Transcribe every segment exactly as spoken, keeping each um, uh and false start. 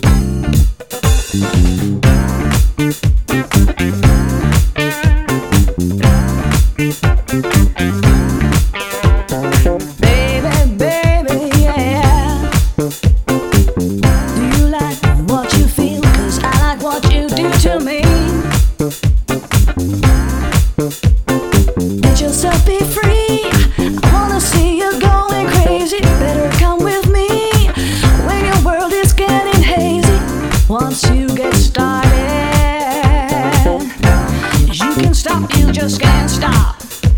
Let yourself be free. I wanna see you going crazy. Better come with me when your world is getting hazy. Once you get started, you can stop, you just can't stop.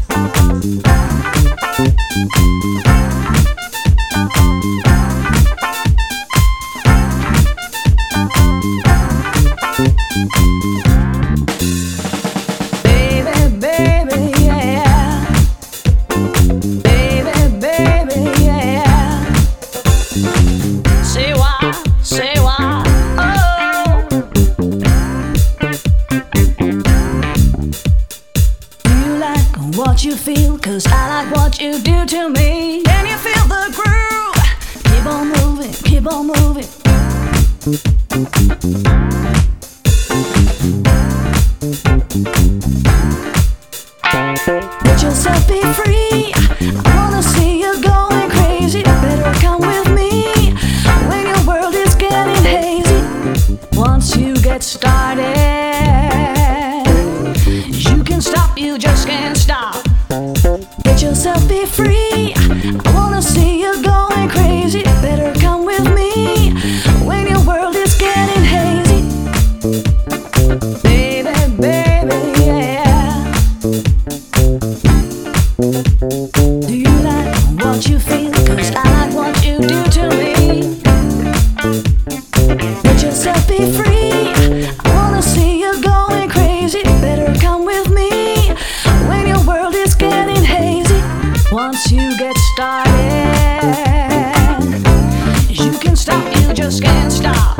What you feel, cause I like what you do to me. Can you feel the groove? Keep on moving, keep on moving. Let yourself be free. I wanna see you going crazy. Better come with me when your world is getting hazy. Once you get started, you can stop, you just can't stop. Let yourself be free. I wanna see you going crazy. Better come with me when your world is getting hazy. Baby, baby, yeah. Do you like what you feel? Cause I like what you do to me. Let yourself be free. I wanna see you going crazy. Better come with me when your world is getting hazy. Once you get started, you can stop, you just can't stop.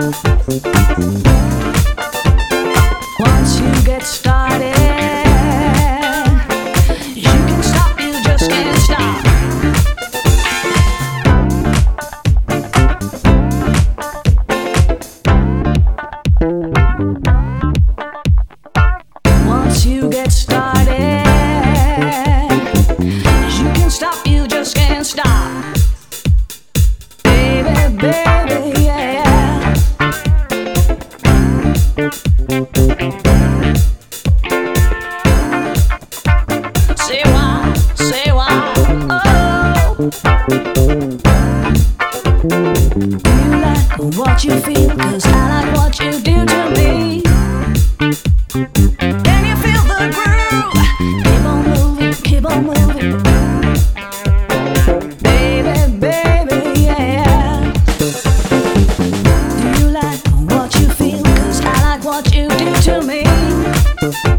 Once you get started, you can stop, you just can't stop. Once you get started, you can stop, you just can't stop. Baby, baby, yeah. Say why, say why, oh. Do you like what you feel? Cause I like what you do to me. Can you feel the groove? Keep on moving, keep on moving. Baby, baby, yeah. Do you like what you feel? Cause I like what you do to me.